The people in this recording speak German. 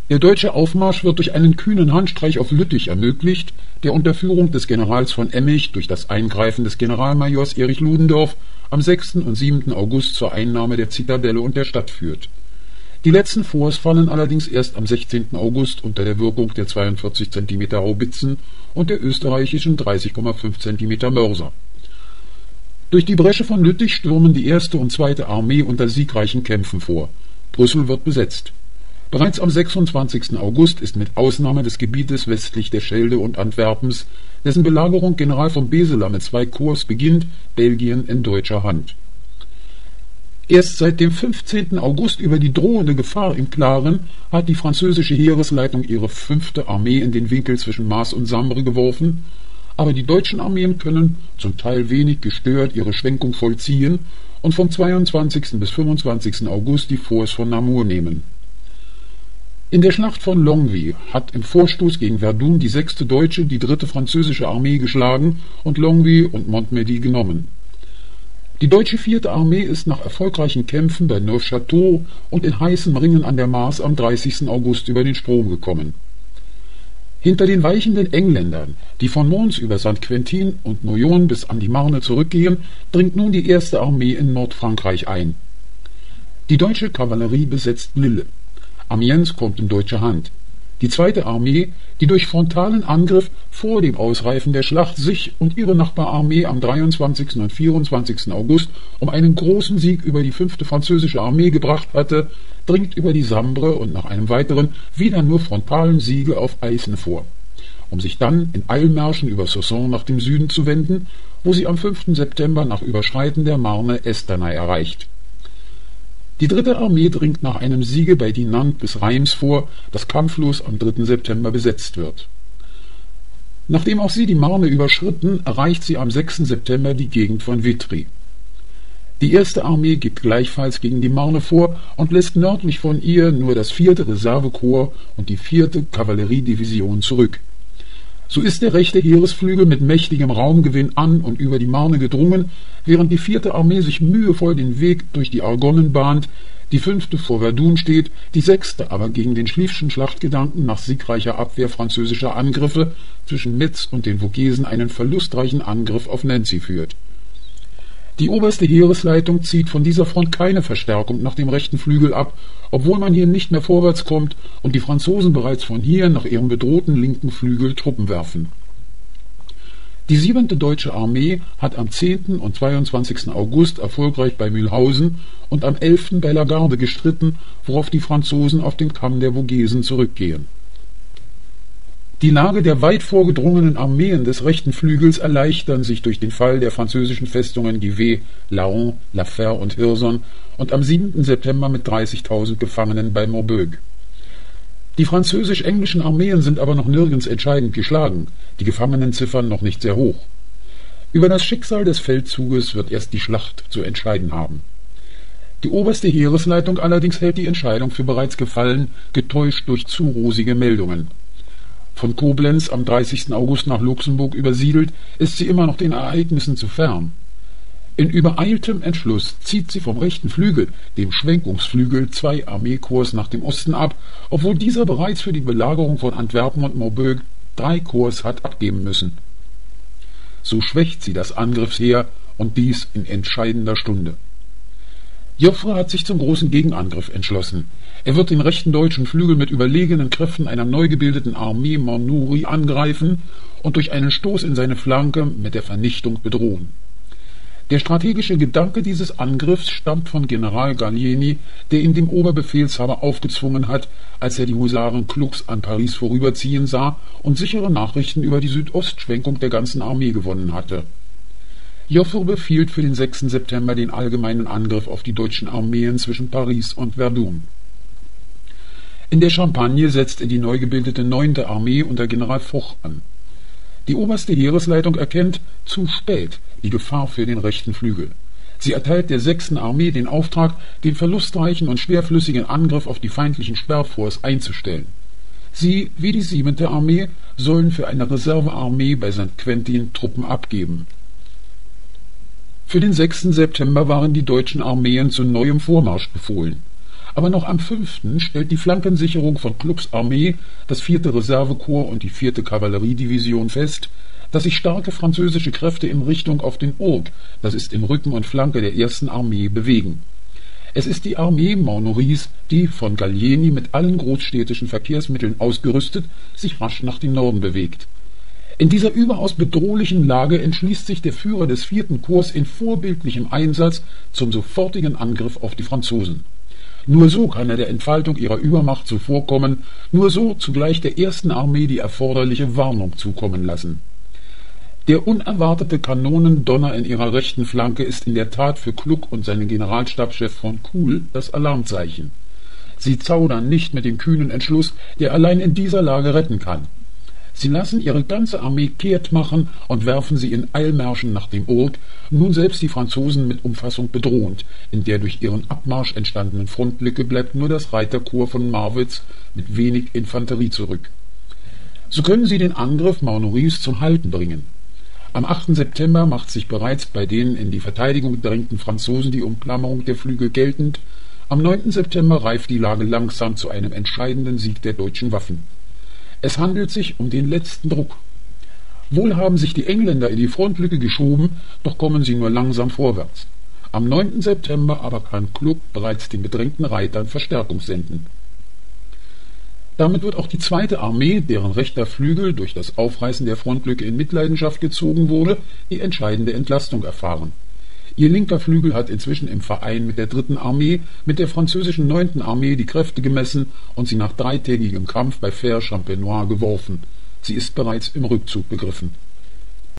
Der deutsche Aufmarsch wird durch einen kühnen Handstreich auf Lüttich ermöglicht, der unter Führung des Generals von Emmich durch das Eingreifen des Generalmajors Erich Ludendorff am 6. und 7. August zur Einnahme der Zitadelle und der Stadt führt. Die letzten Forts fallen allerdings erst am 16. August unter der Wirkung der 42 cm Haubitzen und der österreichischen 30,5 cm Mörser. Durch die Bresche von Lüttich stürmen die 1. und 2. Armee unter siegreichen Kämpfen vor. Brüssel wird besetzt. Bereits am 26. August ist mit Ausnahme des Gebietes westlich der Schelde und Antwerpens, dessen Belagerung General von Beseler mit 2 Korps beginnt, Belgien in deutscher Hand. Erst seit dem 15. August über die drohende Gefahr im Klaren hat die französische Heeresleitung ihre 5. Armee in den Winkel zwischen Maas und Sambre geworfen, aber die deutschen Armeen können, zum Teil wenig gestört, ihre Schwenkung vollziehen und vom 22. bis 25. August die Forts von Namur nehmen. In der Schlacht von Longwy hat im Vorstoß gegen Verdun die 6. deutsche die 3. französische Armee geschlagen und Longwy und Montmedy genommen. Die deutsche 4. Armee ist nach erfolgreichen Kämpfen bei Neufchâteau und in heißem Ringen an der Maas am 30. August über den Strom gekommen. Hinter den weichenden Engländern, die von Mons über St. Quentin und Noyon bis an die Marne zurückgehen, dringt nun die 1. Armee in Nordfrankreich ein. Die deutsche Kavallerie besetzt Lille. Amiens kommt in deutsche Hand. Die 2. Armee, die durch frontalen Angriff vor dem Ausreifen der Schlacht sich und ihre Nachbararmee am 23. und 24. August um einen großen Sieg über die 5. französische Armee gebracht hatte, dringt über die Sambre und nach einem weiteren, wieder nur frontalen Siege auf Aisne vor, um sich dann in Eilmärschen über Soissons nach dem Süden zu wenden, wo sie am 5. September nach Überschreiten der Marne Esternay erreicht. Die 3. Armee dringt nach einem Siege bei Dinant bis Reims vor, das kampflos am 3. September besetzt wird. Nachdem auch sie die Marne überschritten, erreicht sie am 6. September die Gegend von Vitry. Die 1. Armee gibt gleichfalls gegen die Marne vor und lässt nördlich von ihr nur das 4. Reservekorps und die 4. Kavalleriedivision zurück. So ist der rechte Heeresflügel mit mächtigem Raumgewinn an und über die Marne gedrungen, während die 4. Armee sich mühevoll den Weg durch die Argonnen bahnt, die 5. vor Verdun steht, die 6. aber gegen den Schlieffschen Schlachtgedanken nach siegreicher Abwehr französischer Angriffe zwischen Metz und den Vogesen einen verlustreichen Angriff auf Nancy führt. Die oberste Heeresleitung zieht von dieser Front keine Verstärkung nach dem rechten Flügel ab, obwohl man hier nicht mehr vorwärts kommt und die Franzosen bereits von hier nach ihrem bedrohten linken Flügel Truppen werfen. Die 7. Deutsche Armee hat am 10. und 22. August erfolgreich bei Mühlhausen und am 11. bei Lagarde gestritten, worauf die Franzosen auf den Kamm der Vogesen zurückgehen. Die Lage der weit vorgedrungenen Armeen des rechten Flügels erleichtern sich durch den Fall der französischen Festungen Givet, Laon, La Fère und Hirson und am 7. September mit 30.000 Gefangenen bei Maubeuge. Die französisch-englischen Armeen sind aber noch nirgends entscheidend geschlagen, die Gefangenenziffern noch nicht sehr hoch. Über das Schicksal des Feldzuges wird erst die Schlacht zu entscheiden haben. Die oberste Heeresleitung allerdings hält die Entscheidung für bereits gefallen, getäuscht durch zu rosige Meldungen. Von Koblenz am 30. August nach Luxemburg übersiedelt, ist sie immer noch den Ereignissen zu fern. In übereiltem Entschluss zieht sie vom rechten Flügel, dem Schwenkungsflügel, 2 Armeekorps nach dem Osten ab, obwohl dieser bereits für die Belagerung von Antwerpen und Maubeuge 3 Korps hat abgeben müssen. So schwächt sie das Angriffsheer und dies in entscheidender Stunde. Joffre hat sich zum großen Gegenangriff entschlossen. Er wird den rechten deutschen Flügel mit überlegenen Kräften einer neu gebildeten Armee Monnouri angreifen und durch einen Stoß in seine Flanke mit der Vernichtung bedrohen. Der strategische Gedanke dieses Angriffs stammt von General Gallieni, der ihn dem Oberbefehlshaber aufgezwungen hat, als er die Husaren Klux an Paris vorüberziehen sah und sichere Nachrichten über die Südostschwenkung der ganzen Armee gewonnen hatte. Joffre befiehlt für den 6. September den allgemeinen Angriff auf die deutschen Armeen zwischen Paris und Verdun. In der Champagne setzt er die neu gebildete 9. Armee unter General Foch an. Die oberste Heeresleitung erkennt zu spät die Gefahr für den rechten Flügel. Sie erteilt der 6. Armee den Auftrag, den verlustreichen und schwerflüssigen Angriff auf die feindlichen Sperrforts einzustellen. Sie, wie die 7. Armee, sollen für eine Reservearmee bei St. Quentin Truppen abgeben. Für den 6. September waren die deutschen Armeen zu neuem Vormarsch befohlen. Aber noch am 5. stellt die Flankensicherung von Klucks Armee, das 4. Reservekorps und die 4. Kavalleriedivision fest, dass sich starke französische Kräfte in Richtung auf den Ourcq, das ist im Rücken und Flanke der 1. Armee, bewegen. Es ist die Armee Maunoris, die von Gallieni mit allen großstädtischen Verkehrsmitteln ausgerüstet sich rasch nach dem Norden bewegt. In dieser überaus bedrohlichen Lage entschließt sich der Führer des 4. Korps in vorbildlichem Einsatz zum sofortigen Angriff auf die Franzosen. Nur so kann er der Entfaltung ihrer Übermacht zuvorkommen, nur so zugleich der 1. Armee die erforderliche Warnung zukommen lassen. Der unerwartete Kanonendonner in ihrer rechten Flanke ist in der Tat für Kluck und seinen Generalstabschef von Kuhl das Alarmzeichen. Sie zaudern nicht mit dem kühnen Entschluss, der allein in dieser Lage retten kann. Sie lassen ihre ganze Armee kehrt machen und werfen sie in Eilmärschen nach dem Ourcq, nun selbst die Franzosen mit Umfassung bedrohend. In der durch ihren Abmarsch entstandenen Frontlücke bleibt nur das Reiterkorps von Marwitz mit wenig Infanterie zurück. So können sie den Angriff Maunoris zum Halten bringen. Am 8. September macht sich bereits bei den in die Verteidigung gedrängten Franzosen die Umklammerung der Flügel geltend. Am 9. September reift die Lage langsam zu einem entscheidenden Sieg der deutschen Waffen. Es handelt sich um den letzten Druck. Wohl haben sich die Engländer in die Frontlücke geschoben, doch kommen sie nur langsam vorwärts. Am 9. September aber kann Kluck bereits den bedrängten Reitern Verstärkung senden. Damit wird auch die 2. Armee, deren rechter Flügel durch das Aufreißen der Frontlücke in Mitleidenschaft gezogen wurde, die entscheidende Entlastung erfahren. Ihr linker Flügel hat inzwischen im Verein mit der 3. Armee, mit der französischen 9. Armee die Kräfte gemessen und sie nach dreitägigem Kampf bei Fère-Champenois geworfen. Sie ist bereits im Rückzug begriffen.